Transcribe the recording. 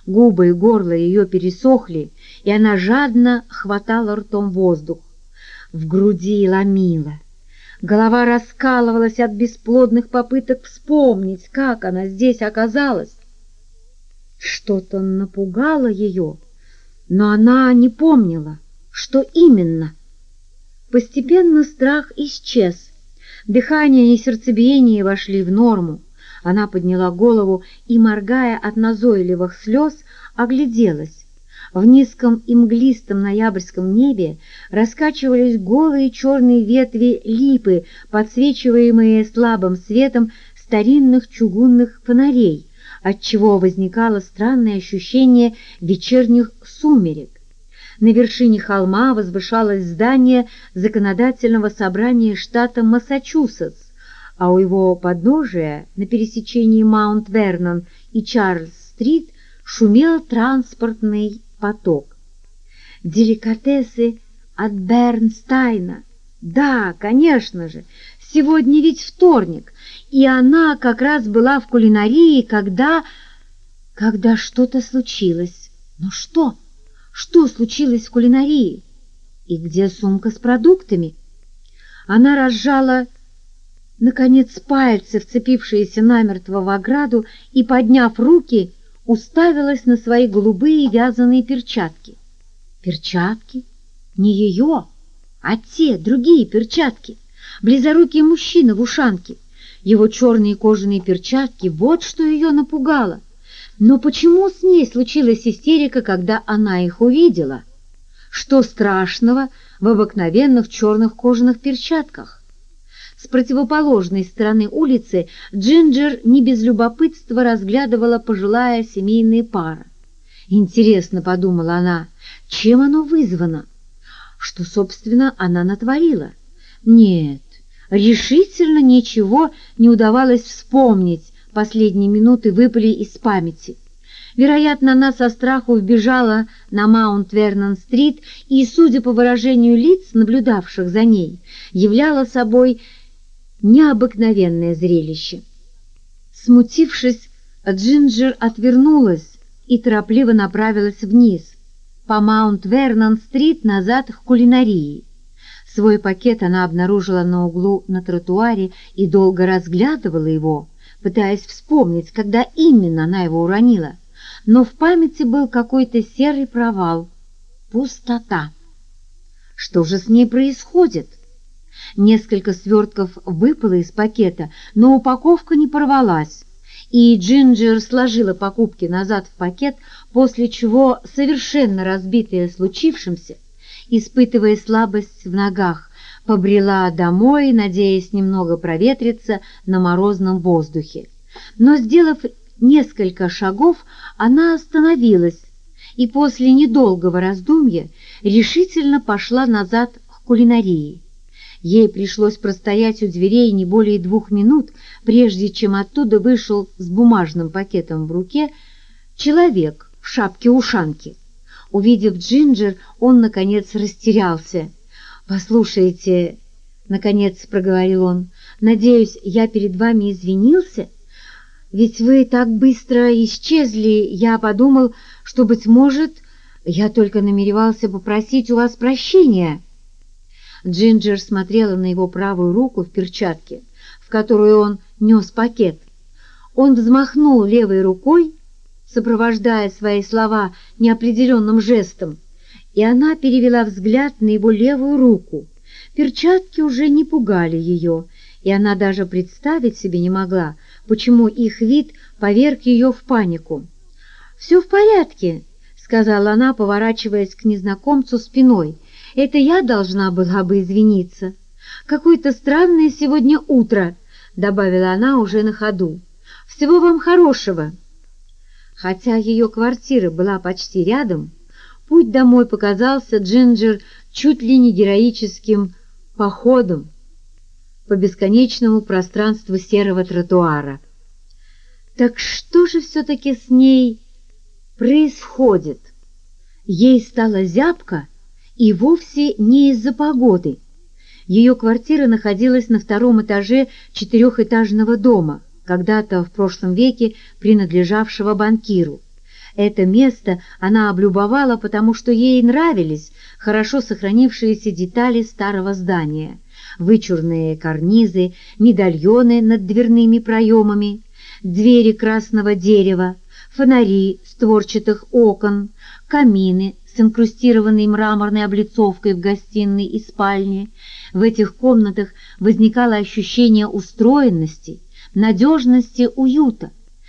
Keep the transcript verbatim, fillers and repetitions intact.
Губы и горло ее пересохли, и она жадно хватала ртом воздух. В груди ломило. Голова раскалывалась от бесплодных попыток вспомнить, как она здесь оказалась. Что-то напугало ее, но она не помнила, что именно. Постепенно страх исчез. Дыхание и сердцебиение вошли в норму. Она подняла голову и, моргая от назойливых слез, огляделась. В низком и мглистом ноябрьском небе раскачивались голые черные ветви липы, подсвечиваемые слабым светом старинных чугунных фонарей, отчего возникало странное ощущение вечерних сумерек. На вершине холма возвышалось здание законодательного собрания штата Массачусетс, а у его подножия на пересечении Маунт-Вернон и Чарльз-стрит шумел транспортный поток. Деликатесы от Бернстайна. Да, конечно же, сегодня ведь вторник, и она как раз была в кулинарии, когда... когда что-то случилось. Но что? Что случилось в кулинарии? И где сумка с продуктами? Она разжала, наконец, пальцы, вцепившиеся намертво в ограду, и, подняв руки, уставилась на свои голубые вязаные перчатки. Перчатки? Не ее, а те, другие перчатки. Близорукий мужчина в ушанке. Его черные кожаные перчатки, вот что ее напугало. Но почему с ней случилась истерика, когда она их увидела? Что страшного в обыкновенных черных кожаных перчатках? С противоположной стороны улицы Джинджер не без любопытства разглядывала пожилая семейная пара. Интересно, подумала она, чем оно вызвано? Что, собственно, она натворила? Нет, решительно ничего не удавалось вспомнить, последние минуты выпали из памяти. Вероятно, она со страху вбежала на Маунт-Вернон-стрит и, судя по выражению лиц, наблюдавших за ней, являла собой необыкновенное зрелище. Смутившись, Джинджер отвернулась и торопливо направилась вниз, по Маунт-Вернон-стрит назад к кулинарии. Свой пакет она обнаружила на углу на тротуаре и долго разглядывала его, пытаясь вспомнить, когда именно она его уронила. Но в памяти был какой-то серый провал, пустота. Что же с ней происходит? Несколько свертков выпало из пакета, но упаковка не порвалась, и Джинджер сложила покупки назад в пакет, после чего, совершенно разбитая случившимся, испытывая слабость в ногах, побрела домой, надеясь немного проветриться на морозном воздухе. Но, сделав несколько шагов, она остановилась и после недолгого раздумья решительно пошла назад к кулинарии. Ей пришлось простоять у дверей не более двух минут, прежде чем оттуда вышел с бумажным пакетом в руке человек в шапке-ушанке. Увидев Джинджер, он, наконец, растерялся. «Послушайте», — наконец проговорил он, — «надеюсь, я перед вами извинился? Ведь вы так быстро исчезли, я подумал, что, быть может, я только намеревался попросить у вас прощения». Джинджер смотрела на его правую руку в перчатке, в которую он нес пакет. Он взмахнул левой рукой, сопровождая свои слова неопределенным жестом, и она перевела взгляд на его левую руку. Перчатки уже не пугали ее, и она даже представить себе не могла, почему их вид поверг ее в панику. «Все в порядке», — сказала она, поворачиваясь к незнакомцу спиной. «Это я должна была бы извиниться. Какое-то странное сегодня утро», — добавила она уже на ходу. «Всего вам хорошего». Хотя ее квартира была почти рядом, путь домой показался Джинджер чуть ли не героическим походом по бесконечному пространству серого тротуара. Так что же все-таки с ней происходит? Ей стало зябко, и вовсе не из-за погоды. Ее квартира находилась на втором этаже четырехэтажного дома, когда-то в прошлом веке принадлежавшего банкиру. Это место она облюбовала, потому что ей нравились хорошо сохранившиеся детали старого здания: вычурные карнизы, медальоны над дверными проемами, двери красного дерева, фонари створчатых окон, камины с инкрустированной мраморной облицовкой в гостиной и спальне. В этих комнатах возникало ощущение устроенности, надежности, уюта.